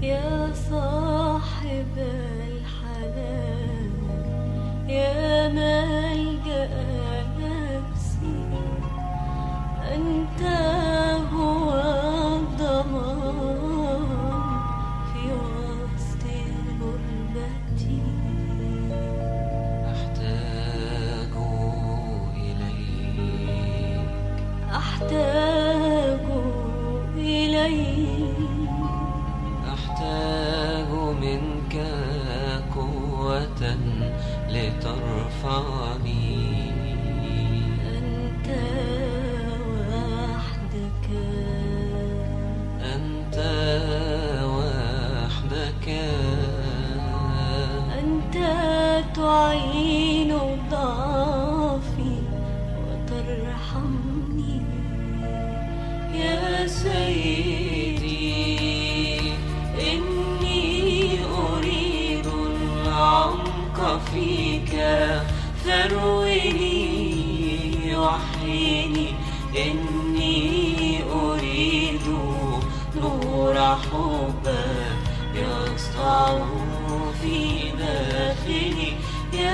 يا صاحب الحنان، يا ملجأ نفسي، أنت هو الضمان في وسط غربتي. أحتاج إليك، أحتاج إليك، أحتاج منك قوة لترفعني. أنت وحدك، أنت وحدك، أنت تعين ضعفي وترحمني. يا سيدي إني أريد العمق فيك، فارويني وحيني. إني أريد نور حبك يسطع في داخلي. يا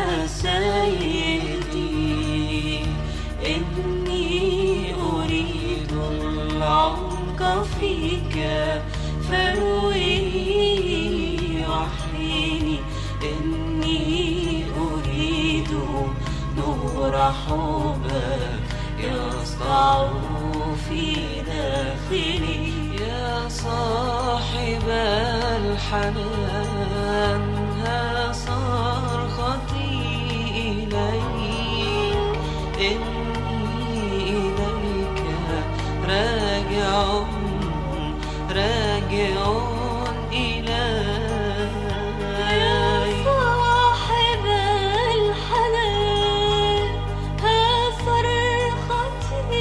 سيدي إني أريد العمق فيك، فارويني وحيني. إني أريد نور حبك يسطع في داخلي. يا صاحب الحنان، ها صرختي إليك. إني إليك راجع، راجع إليك. صاحب الحنان، ها صرختي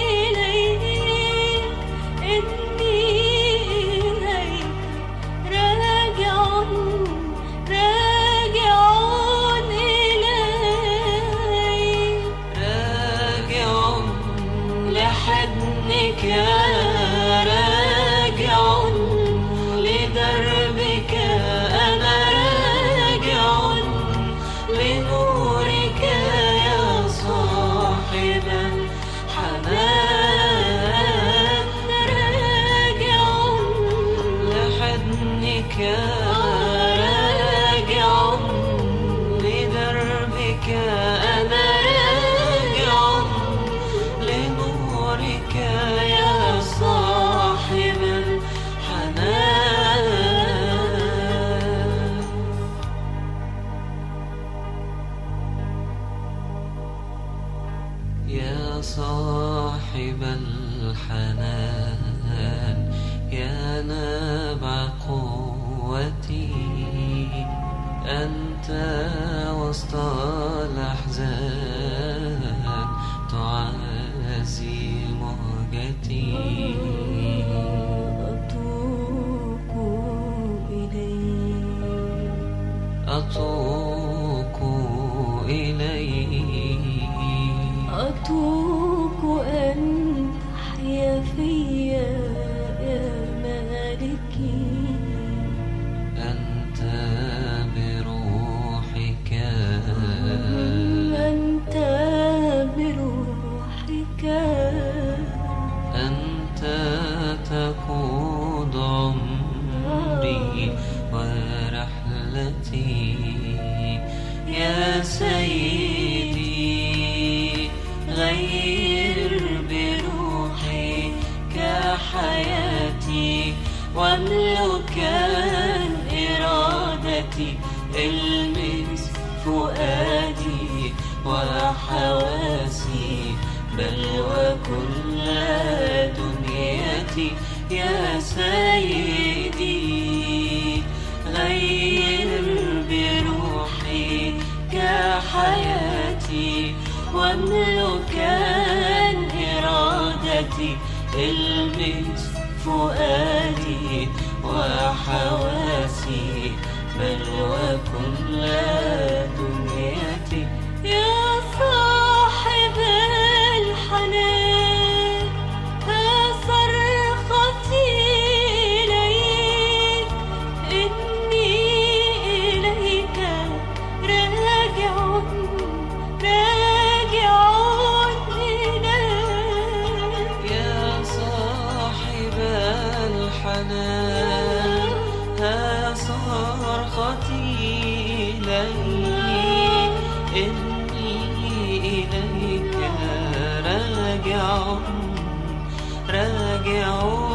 إليك. إني إليك راجع، راجع إليك. راجع لحضنك، راجع لدربك. أنا راجع لنورك يا صاحب الحنان. راجع لحضنك، راجع لدربك. أنا راجع لنورك يا صاحب الحنان. يا صاحب الحنان، يا نبع قوتي. أنت وسط الأحزان تعزي مهجتي. أتوق إليك، أتوق إليك، أتوق أن تحيا فيا يا مالكي. أنت بروحك، أنت بروحك، أنت تقود عمري ورحلتي. يا سيدي غير بروحك حياتي، واملك إرادتي. المس فؤادي وحواسي، بل وكل دنيتي. يا سيدي غير بروحك حياتي، واملك إرادتي. المس فؤادي وحواسي، بل وكل دنيتي. يا صاحب الحنان، ها صرختي إليك. الحنان، ها صرختي إليك، إني إليك راجع راجع